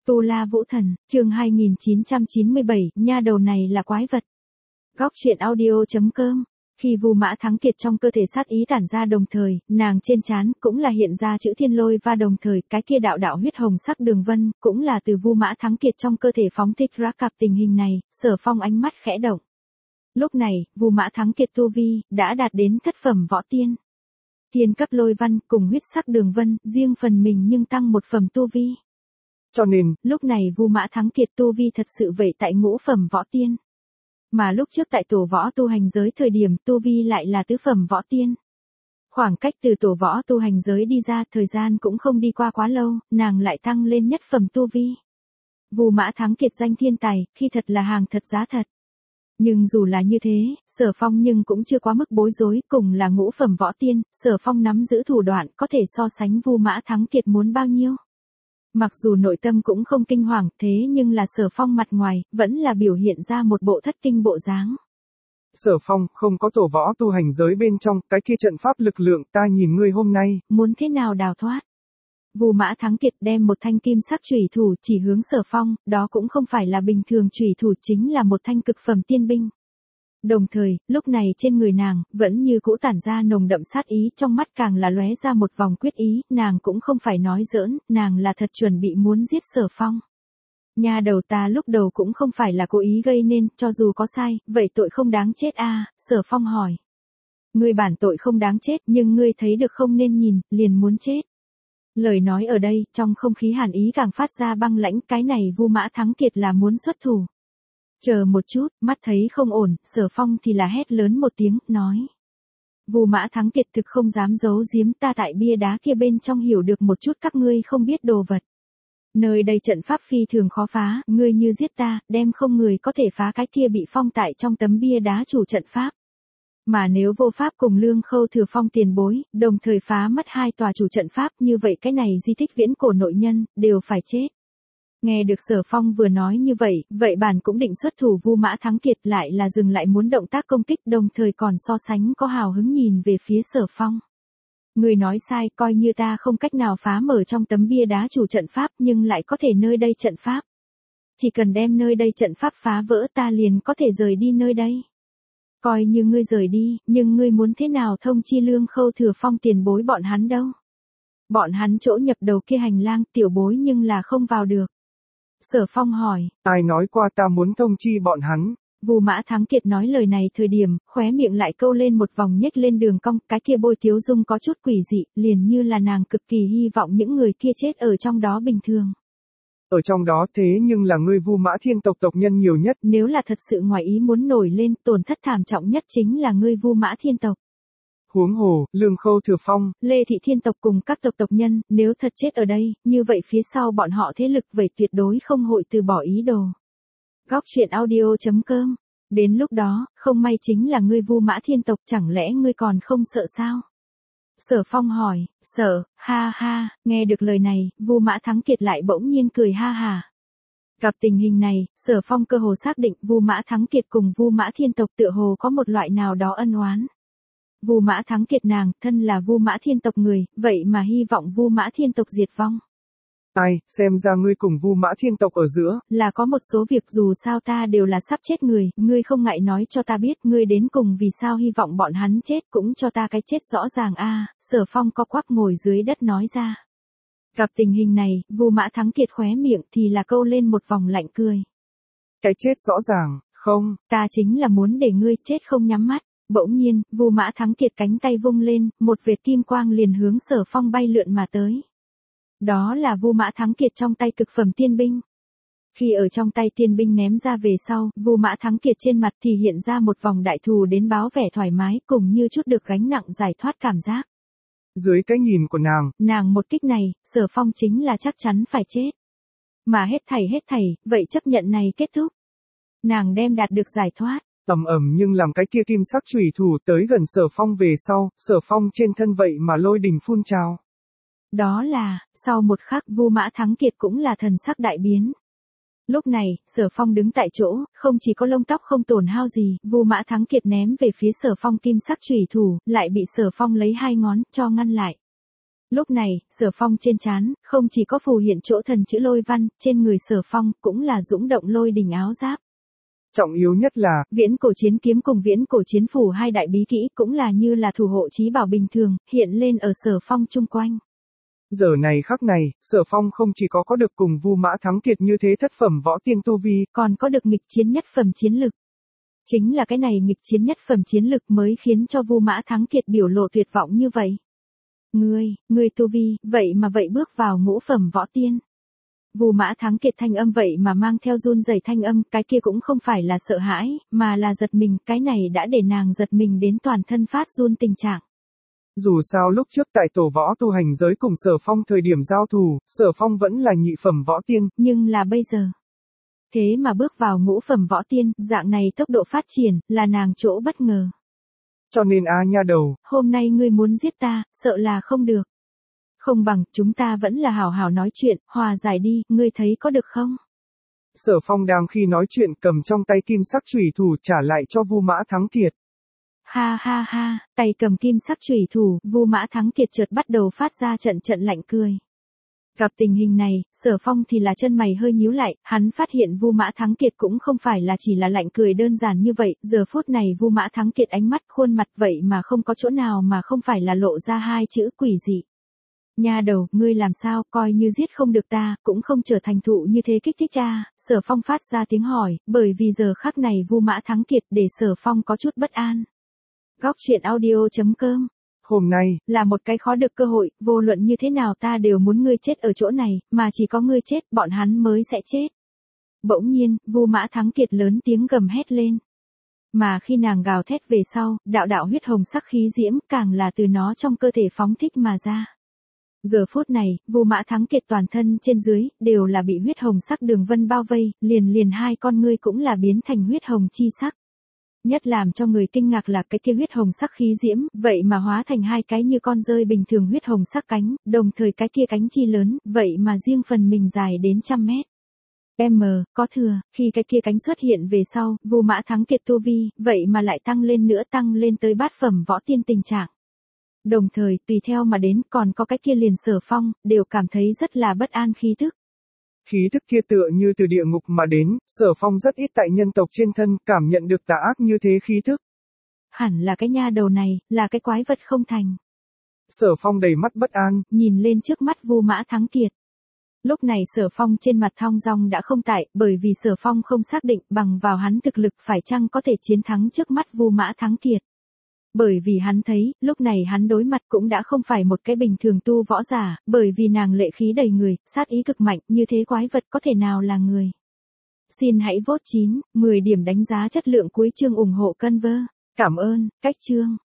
Tu La Vũ Thần, chương 2997, nha đầu này là quái vật. Góc truyện audio.com. Khi Vu Mã Thắng Kiệt trong cơ thể sát ý tản ra đồng thời, nàng trên trán cũng là hiện ra chữ Thiên Lôi và đồng thời cái kia đạo đạo huyết hồng sắc đường vân, cũng là từ Vu Mã Thắng Kiệt trong cơ thể phóng thích ra. Cặp tình hình này, Sở Phong ánh mắt khẽ động. Lúc này, Vu Mã Thắng Kiệt tu vi đã đạt đến thất phẩm võ tiên. Tiên cấp lôi văn cùng huyết sắc đường vân, riêng phần mình nhưng tăng một phẩm tu vi. Cho nên, lúc này Vu Mã Thắng Kiệt tu vi thật sự vậy tại ngũ phẩm võ tiên. Mà lúc trước tại tổ võ tu hành giới thời điểm tu vi lại là tứ phẩm võ tiên. Khoảng cách từ tổ võ tu hành giới đi ra thời gian cũng không đi qua quá lâu, nàng lại tăng lên nhất phẩm tu vi. Vu Mã Thắng Kiệt danh thiên tài, khi thật là hàng thật giá thật. Nhưng dù là như thế, Sở Phong nhưng cũng chưa quá mức bối rối, cùng là ngũ phẩm võ tiên, Sở Phong nắm giữ thủ đoạn có thể so sánh Vu Mã Thắng Kiệt muốn bao nhiêu. Mặc dù nội tâm cũng không kinh hoàng, thế nhưng là Sở Phong mặt ngoài, vẫn là biểu hiện ra một bộ thất kinh bộ dáng. Sở Phong, không có tổ võ tu hành giới bên trong, cái kia trận pháp lực lượng, ta nhìn ngươi hôm nay. Muốn thế nào đào thoát? Vu Mã Thắng Kiệt đem một thanh kim sắc chủy thủ chỉ hướng Sở Phong, đó cũng không phải là bình thường chủy thủ, chính là một thanh cực phẩm tiên binh. Đồng thời, lúc này trên người nàng, vẫn như cũ tản ra nồng đậm sát ý, trong mắt càng là lóe ra một vòng quyết ý, nàng cũng không phải nói giỡn, nàng là thật chuẩn bị muốn giết Sở Phong. Nha đầu, ta lúc đầu cũng không phải là cố ý gây nên, cho dù có sai, vậy tội không đáng chết à, Sở Phong hỏi. Ngươi bản tội không đáng chết, nhưng ngươi thấy được không nên nhìn, liền muốn chết. Lời nói ở đây, trong không khí hàn ý càng phát ra băng lãnh, cái này Vu Mã Thắng Kiệt là muốn xuất thủ. Chờ một chút, mắt thấy không ổn, Sở Phong thì là hét lớn một tiếng, nói. Vu Mã Thắng Kiệt thực không dám giấu giếm, ta tại bia đá kia bên trong hiểu được một chút các ngươi không biết đồ vật. Nơi đây trận pháp phi thường khó phá, ngươi như giết ta, đem không người có thể phá cái kia bị phong tại trong tấm bia đá chủ trận pháp. Mà nếu vô pháp cùng Lương Khâu Thừa Phong tiền bối, đồng thời phá mất hai tòa chủ trận pháp, như vậy cái này di tích viễn cổ nội nhân, đều phải chết. Nghe được Sở Phong vừa nói như vậy, vậy bản cũng định xuất thủ. Vu Mã Thắng Kiệt lại là dừng lại muốn động tác công kích, đồng thời còn so sánh có hào hứng nhìn về phía Sở Phong. Người nói sai, coi như ta không cách nào phá mở trong tấm bia đá chủ trận pháp, nhưng lại có thể nơi đây trận pháp. Chỉ cần đem nơi đây trận pháp phá vỡ, ta liền có thể rời đi nơi đây. Coi như ngươi rời đi, nhưng ngươi muốn thế nào thông chi Lương Khâu Thừa Phong tiền bối bọn hắn đâu? Bọn hắn chỗ nhập đầu kia hành lang, tiểu bối nhưng là không vào được. Sở Phong hỏi. Ai nói qua ta muốn thông chi bọn hắn? Vu Mã Thắng Kiệt nói lời này thời điểm, khóe miệng lại câu lên một vòng nhếch lên đường cong, cái kia bôi tiếu dung có chút quỷ dị, liền như là nàng cực kỳ hy vọng những người kia chết ở trong đó bình thường. Ở trong đó thế nhưng là ngươi Vu Mã Thiên tộc tộc nhân nhiều nhất. Nếu là thật sự ngoài ý muốn nổi lên, tổn thất thảm trọng nhất chính là ngươi Vu Mã Thiên tộc. Huống hồ, Lương Khâu Thừa Phong, Lê Thị Thiên tộc cùng các tộc nhân, nếu thật chết ở đây, như vậy phía sau bọn họ thế lực vậy tuyệt đối không hội từ bỏ ý đồ. Góc truyện audio.com. Đến lúc đó, không may chính là ngươi Vu Mã Thiên tộc, chẳng lẽ ngươi còn không sợ sao? Sở Phong hỏi. Sợ, ha ha, nghe được lời này, Vu Mã Thắng Kiệt lại bỗng nhiên cười ha ha. Gặp tình hình này, Sở Phong cơ hồ xác định Vu Mã Thắng Kiệt cùng Vu Mã Thiên tộc tựa hồ có một loại nào đó ân oán. Vu Mã Thắng Kiệt nàng, thân là Vu Mã Thiên tộc người, vậy mà hy vọng Vu Mã Thiên tộc diệt vong. Ai, xem ra ngươi cùng Vu Mã Thiên tộc ở giữa. Là có một số việc dù sao ta đều là sắp chết người, ngươi không ngại nói cho ta biết, ngươi đến cùng vì sao hy vọng bọn hắn chết, cũng cho ta cái chết rõ ràng a. Sở Phong co quắp ngồi dưới đất nói ra. Gặp tình hình này, Vu Mã Thắng Kiệt khóe miệng thì là câu lên một vòng lạnh cười. Cái chết rõ ràng, không? Ta chính là muốn để ngươi chết không nhắm mắt. Bỗng nhiên, Vu Mã Thắng Kiệt cánh tay vung lên, một vệt kim quang liền hướng Sở Phong bay lượn mà tới. Đó là Vu Mã Thắng Kiệt trong tay cực phẩm tiên binh. Khi ở trong tay tiên binh ném ra về sau, Vu Mã Thắng Kiệt trên mặt thì hiện ra một vòng đại thù đến báo vẻ thoải mái, cùng như chút được gánh nặng giải thoát cảm giác. Dưới cái nhìn của nàng một kích này, Sở Phong chính là chắc chắn phải chết. Mà hết thảy, vậy chấp nhận này kết thúc. Nàng đem đạt được giải thoát. Ầm ầm, nhưng làm cái kia kim sắc chủy thủ tới gần Sở Phong về sau, Sở Phong trên thân vậy mà lôi đình phun trào. Đó là, sau một khắc Vu Mã Thắng Kiệt cũng là thần sắc đại biến. Lúc này, Sở Phong đứng tại chỗ, không chỉ có lông tóc không tổn hao gì, Vu Mã Thắng Kiệt ném về phía Sở Phong kim sắc chủy thủ, lại bị Sở Phong lấy hai ngón cho ngăn lại. Lúc này, Sở Phong trên trán, không chỉ có phù hiện chỗ thần chữ lôi văn, trên người Sở Phong cũng là dũng động lôi đình áo giáp. Trọng yếu nhất là, Viễn cổ chiến kiếm cùng viễn cổ chiến phủ hai đại bí kỹ cũng là như là thủ hộ chí bảo bình thường, hiện lên ở Sở Phong chung quanh. giờ này khắc này, Sở Phong không chỉ có được cùng Vu Mã Thắng Kiệt như thế thất phẩm võ tiên tu vi, còn có được nghịch chiến nhất phẩm chiến lực. Chính là cái này nghịch chiến nhất phẩm chiến lực mới khiến cho Vu Mã Thắng Kiệt biểu lộ tuyệt vọng như vậy. Ngươi tu vi, vậy mà bước vào ngũ phẩm võ tiên. Vu Mã Thắng Kiệt thanh âm vậy mà mang theo run rẩy thanh âm, cái kia cũng không phải là sợ hãi, mà là giật mình, cái này đã để nàng giật mình đến toàn thân phát run tình trạng. Dù sao lúc trước tại tổ võ tu hành giới cùng Sở Phong thời điểm giao thủ, Sở Phong vẫn là nhị phẩm võ tiên, nhưng là bây giờ. Thế mà bước vào ngũ phẩm võ tiên, dạng này tốc độ phát triển, là nàng chỗ bất ngờ. Cho nên nha đầu, hôm nay ngươi muốn giết ta, sợ là không được. Không bằng, chúng ta vẫn là hảo hảo nói chuyện, hòa giải đi, ngươi thấy có được không? Sở Phong đang khi nói chuyện cầm trong tay kim sắc chủy thủ trả lại cho Vu Mã Thắng Kiệt. Ha ha ha, tay cầm kim sắc chủy thủ, Vu Mã Thắng Kiệt chợt bắt đầu phát ra trận lạnh cười. Gặp tình hình này, Sở Phong thì là chân mày hơi nhíu lại, hắn phát hiện Vu Mã Thắng Kiệt cũng không phải là chỉ là lạnh cười đơn giản như vậy, giờ phút này Vu Mã Thắng Kiệt ánh mắt khuôn mặt vậy mà không có chỗ nào mà không phải là lộ ra hai chữ quỷ dị. Nha đầu, ngươi làm sao, coi như giết không được ta, cũng không trở thành thụ như thế kích thích cha, Sở Phong phát ra tiếng hỏi, bởi vì giờ khắc này Vu Mã Thắng Kiệt để Sở Phong có chút bất an. Góc truyện audio.com. Hôm nay, là một cái khó được cơ hội, vô luận như thế nào ta đều muốn ngươi chết ở chỗ này, mà chỉ có ngươi chết, bọn hắn mới sẽ chết. Bỗng nhiên, Vu Mã Thắng Kiệt lớn tiếng gầm hét lên. Mà khi nàng gào thét về sau, đạo huyết hồng sắc khí diễm càng là từ nó trong cơ thể phóng thích mà ra. Giờ phút này, Vu Mã Thắng Kiệt toàn thân trên dưới, đều là bị huyết hồng sắc đường vân bao vây, liền hai con ngươi cũng là biến thành huyết hồng chi sắc. Nhất làm cho người kinh ngạc là cái kia huyết hồng sắc khí diễm, vậy mà hóa thành hai cái như con rơi bình thường huyết hồng sắc cánh, đồng thời cái kia cánh chi lớn, vậy mà riêng phần mình dài đến 100 mét. Có thừa, khi cái kia cánh xuất hiện về sau, Vu Mã Thắng Kiệt tu vi, vậy mà lại tăng lên nữa, tăng lên tới bát phẩm võ tiên tình trạng. Đồng thời, tùy theo mà đến, còn có cái kia liền Sở Phong, đều cảm thấy rất là bất an khí tức. Khí tức kia tựa như từ địa ngục mà đến, Sở Phong rất ít tại nhân tộc trên thân cảm nhận được tà ác như thế khí tức. Hẳn là cái nha đầu này, là cái quái vật không thành. Sở Phong đầy mắt bất an, nhìn lên trước mắt Vu Mã Thắng Kiệt. Lúc này Sở Phong trên mặt thong dong đã không tại, bởi vì Sở Phong không xác định bằng vào hắn thực lực phải chăng có thể chiến thắng trước mắt Vu Mã Thắng Kiệt. Bởi vì hắn thấy, lúc này hắn đối mặt cũng đã không phải một cái bình thường tu võ giả, bởi vì nàng lệ khí đầy người, sát ý cực mạnh, như thế quái vật có thể nào là người. Xin hãy vote 9, 10 điểm đánh giá chất lượng cuối chương ủng hộ Conver. Cảm ơn, cách chương.